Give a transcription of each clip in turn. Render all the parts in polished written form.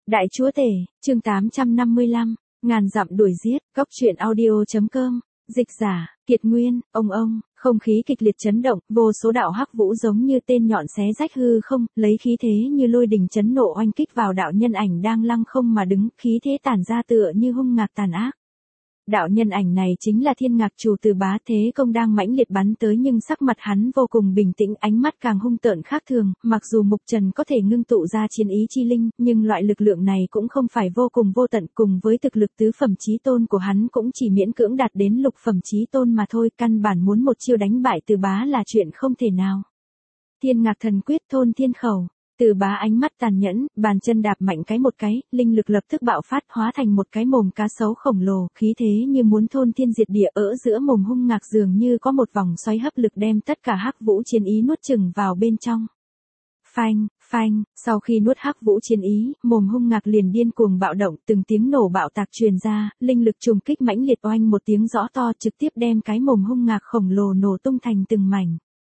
Đại chúa tể, chương 855, ngàn dặm đuổi giết, Cóc truyện audio.com, dịch giả, Kiệt Nguyên, ông, không khí kịch liệt chấn động, vô số đạo hắc vũ giống như tên nhọn xé rách hư không, lấy khí thế như lôi đình chấn nộ oanh kích vào đạo nhân ảnh đang lăng không mà đứng, khí thế tản ra tựa như hung ngạc tàn ác. Đạo nhân ảnh này chính là Thiên Ngạc Chủ Từ Bá, thế công đang mãnh liệt bắn tới nhưng sắc mặt hắn vô cùng bình tĩnh, ánh mắt càng hung tợn khác thường, mặc dù Mục Trần có thể ngưng tụ ra chiến ý chi linh, nhưng loại lực lượng này cũng không phải vô cùng vô tận, cùng với thực lực tứ phẩm chí tôn của hắn cũng chỉ miễn cưỡng đạt đến lục phẩm chí tôn mà thôi, căn bản muốn một chiêu đánh bại Từ Bá là chuyện không thể nào. Thiên Ngạc Thần Quyết thôn thiên khẩu. Từ Bá ánh mắt tàn nhẫn, bàn chân đạp mạnh một cái, linh lực lập tức bạo phát hóa thành một cái mồm cá sấu khổng lồ, khí thế như muốn thôn thiên diệt địa, ở giữa mồm hung ngạc dường như có một vòng xoáy hấp lực đem tất cả hắc vũ chiến ý nuốt chửng vào bên trong. Phanh, sau khi nuốt hắc vũ chiến ý, mồm hung ngạc liền điên cuồng bạo động, từng tiếng nổ bạo tạc truyền ra, linh lực trùng kích mãnh liệt oanh một tiếng rõ to trực tiếp đem cái mồm hung ngạc khổng lồ nổ tung thành từng mảnh.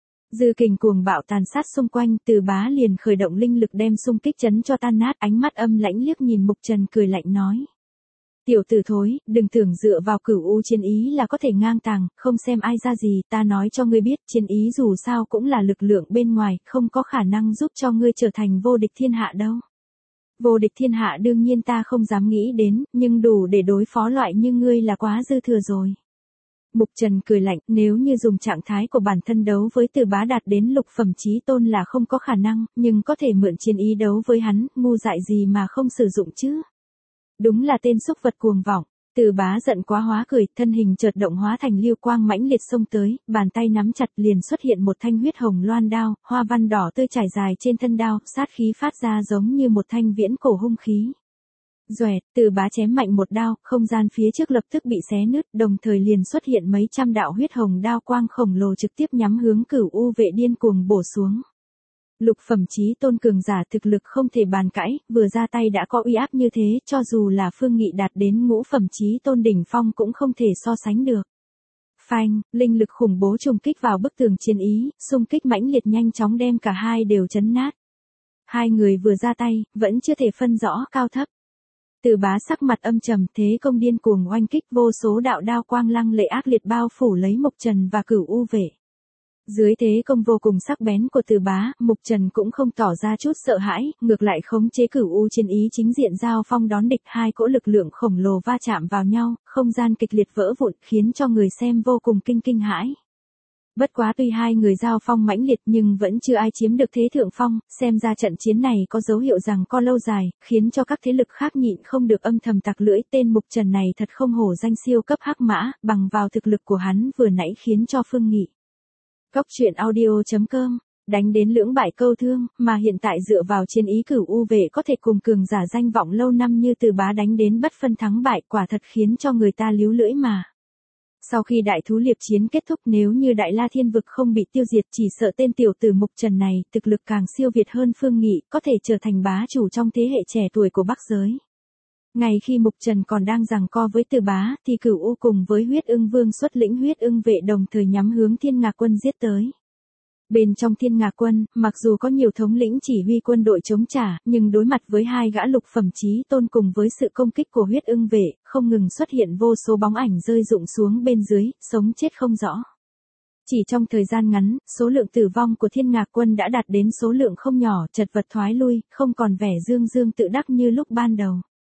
Dư kình cuồng bạo tàn sát xung quanh, Từ Bá liền khởi động linh lực đem xung kích chấn cho tan nát, ánh mắt âm lãnh liếc nhìn Mục Trần cười lạnh nói. Tiểu tử thối, đừng tưởng dựa vào cửu u chiến ý là có thể ngang tàng, không xem ai ra gì, ta nói cho ngươi biết, chiến ý dù sao cũng là lực lượng bên ngoài, không có khả năng giúp cho ngươi trở thành vô địch thiên hạ đâu. Vô địch thiên hạ đương nhiên ta không dám nghĩ đến, nhưng đủ để đối phó loại như ngươi là quá dư thừa rồi. Mục Trần cười lạnh, nếu như dùng trạng thái của bản thân đấu với Từ Bá đạt đến lục phẩm chí tôn là không có khả năng, nhưng có thể mượn chiến ý đấu với hắn, ngu dại gì mà không sử dụng chứ. Đúng là tên xúc vật cuồng vọng. Từ Bá giận quá hóa cười, thân hình chợt động hóa thành lưu quang mãnh liệt xông tới, bàn tay nắm chặt liền xuất hiện một thanh huyết hồng loan đao, hoa văn đỏ tươi trải dài trên thân đao, sát khí phát ra giống như một thanh viễn cổ hung khí. Doẹt, Từ Bá chém mạnh một đao, không gian phía trước lập tức bị xé nứt, đồng thời liền xuất hiện mấy trăm đạo huyết hồng đao quang khổng lồ trực tiếp nhắm hướng Cửu U vệ điên cuồng bổ xuống. Lục phẩm chí tôn cường giả thực lực không thể bàn cãi, vừa ra tay đã có uy áp như thế, cho dù là Phương Nghị đạt đến ngũ phẩm chí tôn đỉnh phong cũng không thể so sánh được. Phanh, linh lực khủng bố trùng kích vào bức tường chiến ý, xung kích mãnh liệt nhanh chóng đem cả hai đều chấn nát. Hai người vừa ra tay, vẫn chưa thể phân rõ cao thấp. Từ Bá sắc mặt âm trầm, thế công điên cuồng oanh kích, vô số đạo đao quang lăng lệ ác liệt bao phủ lấy Mục Trần và Cửu U vệ. Dưới thế công vô cùng sắc bén của Từ Bá, Mục Trần cũng không tỏ ra chút sợ hãi, ngược lại khống chế Cửu U chiến ý chính diện giao phong đón địch, hai cỗ lực lượng khổng lồ va chạm vào nhau, không gian kịch liệt vỡ vụn, khiến cho người xem vô cùng kinh hãi. Bất quá tuy hai người giao phong mãnh liệt nhưng vẫn chưa ai chiếm được thế thượng phong, xem ra trận chiến này có dấu hiệu rằng co lâu dài, khiến cho các thế lực khác nhịn không được âm thầm tặc lưỡi, tên Mục Trần này thật không hổ danh siêu cấp hắc mã, bằng vào thực lực của hắn vừa nãy khiến cho Phương Nghị. Cóc truyện audio.com, đánh đến lưỡng bại câu thương, mà hiện tại dựa vào chiến ý Cửu U vệ có thể cùng cường giả danh vọng lâu năm như Từ Bá đánh đến bất phân thắng bại, quả thật khiến cho người ta líu lưỡi mà. Sau khi đại thú liệp chiến kết thúc, nếu như Đại La Thiên Vực không bị tiêu diệt, chỉ sợ tên tiểu tử Mục Trần này, thực lực càng siêu việt hơn Phương Nghị, có thể trở thành bá chủ trong thế hệ trẻ tuổi của Bắc giới. Ngày khi Mục Trần còn đang giằng co với Từ Bá, thì Cửu U cùng với Huyết Ưng Vương xuất lĩnh Huyết Ưng vệ đồng thời nhắm hướng Thiên Ngạc quân giết tới. Bên trong Thiên Ngạc quân, mặc dù có nhiều thống lĩnh chỉ huy quân đội chống trả, nhưng đối mặt với hai gã lục phẩm chí tôn cùng với sự công kích của Huyết Ưng vệ, không ngừng xuất hiện vô số bóng ảnh rơi rụng xuống bên dưới, sống chết không rõ. Chỉ trong thời gian ngắn, số lượng tử vong của Thiên Ngạc quân đã đạt đến số lượng không nhỏ, chật vật thoái lui, không còn vẻ dương tự đắc như lúc ban đầu.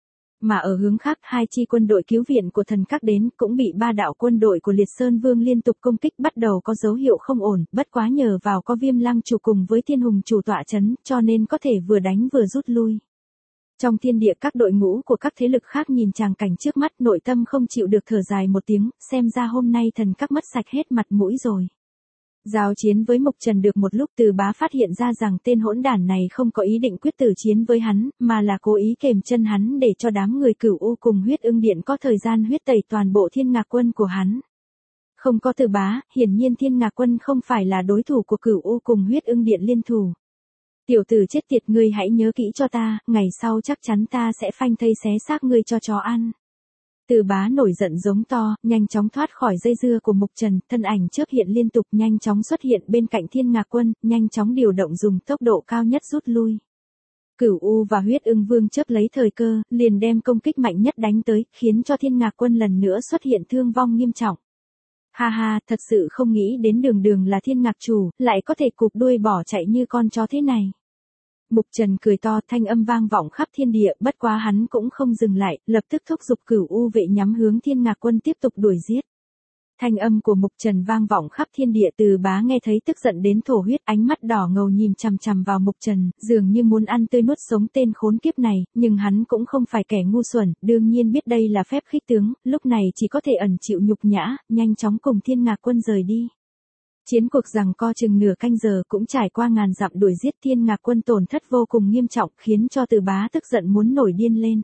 Mà ở hướng khác, hai chi quân đội cứu viện của thần các đến cũng bị ba đạo quân đội của Liệt Sơn Vương liên tục công kích, bắt đầu có dấu hiệu không ổn, bất quá nhờ vào có Viêm Lăng chủ cùng với Thiên Hùng chủ tọa chấn, cho nên có thể vừa đánh vừa rút lui. Trong thiên địa các đội ngũ của các thế lực khác nhìn tràng cảnh trước mắt, nội tâm không chịu được thở dài một tiếng, xem ra hôm nay thần các mất sạch hết mặt mũi rồi. Giao chiến với Mục Trần được một lúc, Từ Bá phát hiện ra rằng tên hỗn đản này không có ý định quyết tử chiến với hắn, mà là cố ý kềm chân hắn để cho đám người Cửu U cùng Huyết Ưng điện có thời gian huyết tẩy toàn bộ Thiên Ngạc quân của hắn. Không có Từ Bá, hiển nhiên Thiên Ngạc quân không phải là đối thủ của Cửu U cùng Huyết Ưng điện liên thủ. Tiểu tử chết tiệt, ngươi hãy nhớ kỹ cho ta, ngày sau chắc chắn ta sẽ phanh thây xé xác ngươi cho chó ăn. Từ Bá nổi giận giống to, nhanh chóng thoát khỏi dây dưa của Mục Trần, thân ảnh chớp hiện liên tục, nhanh chóng xuất hiện bên cạnh Thiên Ngạc quân, nhanh chóng điều động dùng tốc độ cao nhất rút lui. Cửu U và Huyết Ưng Vương chớp lấy thời cơ, liền đem công kích mạnh nhất đánh tới, khiến cho Thiên Ngạc Quân lần nữa xuất hiện thương vong nghiêm trọng. Ha ha, thật sự không nghĩ đến Đường Đường là Thiên Ngạc chủ, lại có thể cụp đuôi bỏ chạy như con chó thế này. Mục Trần cười to, thanh âm vang vọng khắp thiên địa, bất quá hắn cũng không dừng lại, lập tức thúc giục Cửu U vệ nhắm hướng Thiên Ngạc Quân tiếp tục đuổi giết. Thanh âm của Mục Trần vang vọng khắp thiên địa, Từ Bá nghe thấy tức giận đến thổ huyết, ánh mắt đỏ ngầu nhìn chằm chằm vào Mục Trần, dường như muốn ăn tươi nuốt sống tên khốn kiếp này, nhưng hắn cũng không phải kẻ ngu xuẩn, đương nhiên biết đây là phép khích tướng, lúc này chỉ có thể ẩn chịu nhục nhã, nhanh chóng cùng Thiên Ngạc Quân rời đi. Chiến cuộc giằng co chừng nửa canh giờ cũng trải qua ngàn dặm đuổi giết, Thiên Ngạc Quân tổn thất vô cùng nghiêm trọng, khiến cho Từ Bá tức giận muốn nổi điên lên.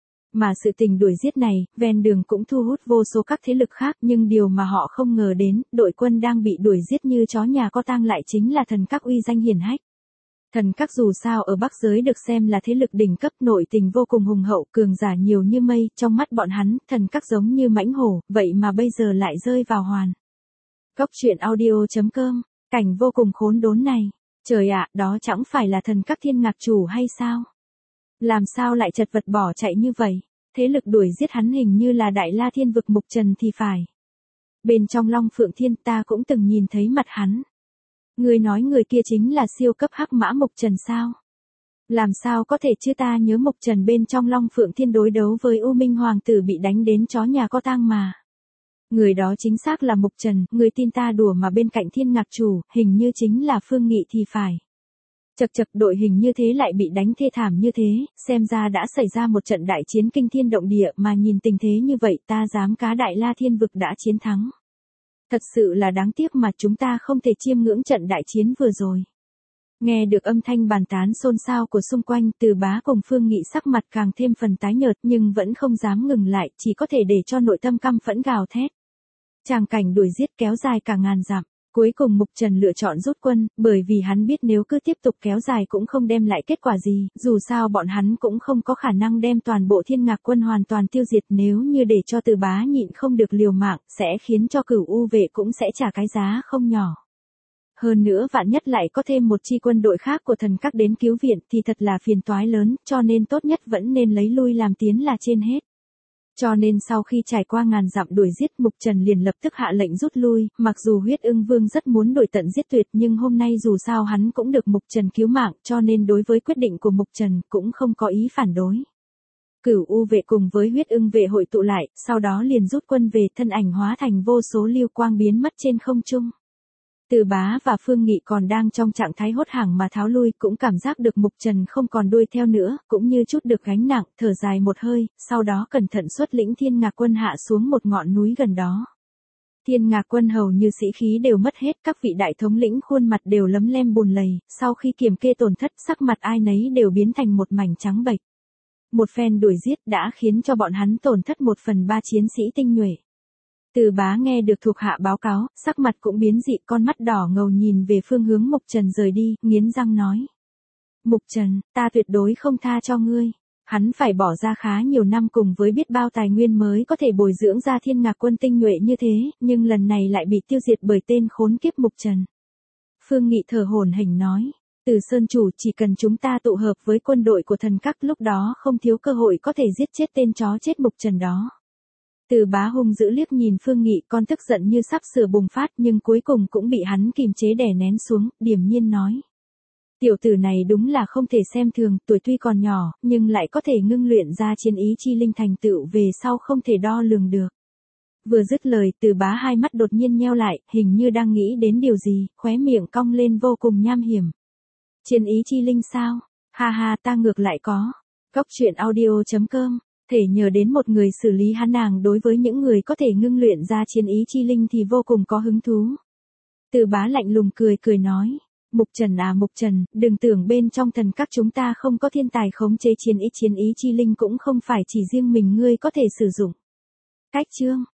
Mà sự tình đuổi giết này, ven đường cũng thu hút vô số các thế lực khác, nhưng điều mà họ không ngờ đến, đội quân đang bị đuổi giết như chó nhà có tang lại chính là Thần Các uy danh hiển hách. Thần Các dù sao ở Bắc giới được xem là thế lực đỉnh cấp, nội tình vô cùng hùng hậu, cường giả nhiều như mây, trong mắt bọn hắn, Thần Các giống như mãnh hổ, vậy mà bây giờ lại rơi vào hoàn. Cốc truyện audio.com, cảnh vô cùng khốn đốn này. Trời ạ, đó chẳng phải là Thần Các Thiên Ngạc chủ hay sao? Làm sao lại chật vật bỏ chạy như vậy? Thế lực đuổi giết hắn hình như là Đại La Thiên vực Mục Trần thì phải. Bên trong Long Phượng Thiên ta cũng từng nhìn thấy mặt hắn. Người nói người kia chính là siêu cấp hắc mã Mục Trần sao? Làm sao có thể chứ, ta nhớ Mục Trần bên trong Long Phượng Thiên đối đấu với U Minh Hoàng tử bị đánh đến chó nhà có tang mà. Người đó chính xác là Mục Trần, người tin ta đùa mà, bên cạnh Thiên Ngạc chủ, hình như chính là Phương Nghị thì phải. Chật chật, đội hình như thế lại bị đánh thê thảm như thế, xem ra đã xảy ra một trận đại chiến kinh thiên động địa, mà nhìn tình thế như vậy ta dám cá Đại La Thiên vực đã chiến thắng. Thật sự là đáng tiếc mà chúng ta không thể chiêm ngưỡng trận đại chiến vừa rồi. Nghe được âm thanh bàn tán xôn xao của xung quanh, Từ Bá cùng Phương Nghị sắc mặt càng thêm phần tái nhợt, nhưng vẫn không dám ngừng lại, chỉ có thể để cho nội tâm căm phẫn gào thét. Tràng cảnh đuổi giết kéo dài cả ngàn dặm. Cuối cùng Mục Trần lựa chọn rút quân, bởi vì hắn biết nếu cứ tiếp tục kéo dài cũng không đem lại kết quả gì, dù sao bọn hắn cũng không có khả năng đem toàn bộ Thiên Ngạc Quân hoàn toàn tiêu diệt, nếu như để cho Từ Bá nhịn không được liều mạng, sẽ khiến cho Cửu U vệ cũng sẽ trả cái giá không nhỏ. Hơn nữa vạn nhất lại có thêm một chi quân đội khác của Thần Các đến cứu viện thì thật là phiền toái lớn, cho nên tốt nhất vẫn nên lấy lui làm tiến là trên hết. Cho nên sau khi trải qua ngàn dặm đuổi giết, Mục Trần liền lập tức hạ lệnh rút lui, mặc dù Huyết Ưng Vương rất muốn đuổi tận giết tuyệt, nhưng hôm nay dù sao hắn cũng được Mục Trần cứu mạng, cho nên đối với quyết định của Mục Trần cũng không có ý phản đối. Cửu U vệ cùng với Huyết Ưng vệ hội tụ lại, sau đó liền rút quân về, thân ảnh hóa thành vô số lưu quang biến mất trên không trung. Từ Bá và Phương Nghị còn đang trong trạng thái hốt hoảng mà tháo lui, cũng cảm giác được Mục Trần không còn đuôi theo nữa, cũng như chút được gánh nặng, thở dài một hơi, sau đó cẩn thận xuất lĩnh Thiên Ngạc Quân hạ xuống một ngọn núi gần đó. Thiên Ngạc Quân hầu như sĩ khí đều mất hết, các vị đại thống lĩnh khuôn mặt đều lấm lem bùn lầy, sau khi kiểm kê tổn thất, sắc mặt ai nấy đều biến thành một mảnh trắng bệch. Một phen đuổi giết đã khiến cho bọn hắn tổn thất 1/3 chiến sĩ tinh nhuệ. Từ Bá nghe được thuộc hạ báo cáo, sắc mặt cũng biến dị, con mắt đỏ ngầu nhìn về phương hướng Mục Trần rời đi, nghiến răng nói. Mục Trần, ta tuyệt đối không tha cho ngươi. Hắn phải bỏ ra khá nhiều năm cùng với biết bao tài nguyên mới có thể bồi dưỡng ra Thiên Ngạc Quân tinh nhuệ như thế, nhưng lần này lại bị tiêu diệt bởi tên khốn kiếp Mục Trần. Phương Nghị thở hổn hển nói. Từ Sơn chủ, chỉ cần chúng ta tụ hợp với quân đội của Thần Các, lúc đó không thiếu cơ hội có thể giết chết tên chó chết Mục Trần đó. Từ Bá hung dữ liếc nhìn Phương Nghị, con tức giận như sắp sửa bùng phát, nhưng cuối cùng cũng bị hắn kìm chế đè nén xuống, điềm nhiên nói. Tiểu tử này đúng là không thể xem thường, tuổi tuy còn nhỏ, nhưng lại có thể ngưng luyện ra chiến ý chi linh, thành tựu về sau không thể đo lường được. Vừa dứt lời, Từ Bá hai mắt đột nhiên nheo lại, hình như đang nghĩ đến điều gì, khóe miệng cong lên vô cùng nham hiểm. Chiến ý chi linh sao? Ha ha, ta ngược lại có. Cốc truyện audio.com, thể nhờ đến một người xử lý hắn, nàng đối với những người có thể ngưng luyện ra chiến ý chi linh thì vô cùng có hứng thú. Từ Bá lạnh lùng cười cười nói. Mục Trần à Mục Trần, đừng tưởng bên trong Thần Các chúng ta không có thiên tài khống chế chiến ý chi linh, cũng không phải chỉ riêng mình ngươi có thể sử dụng. Cách chương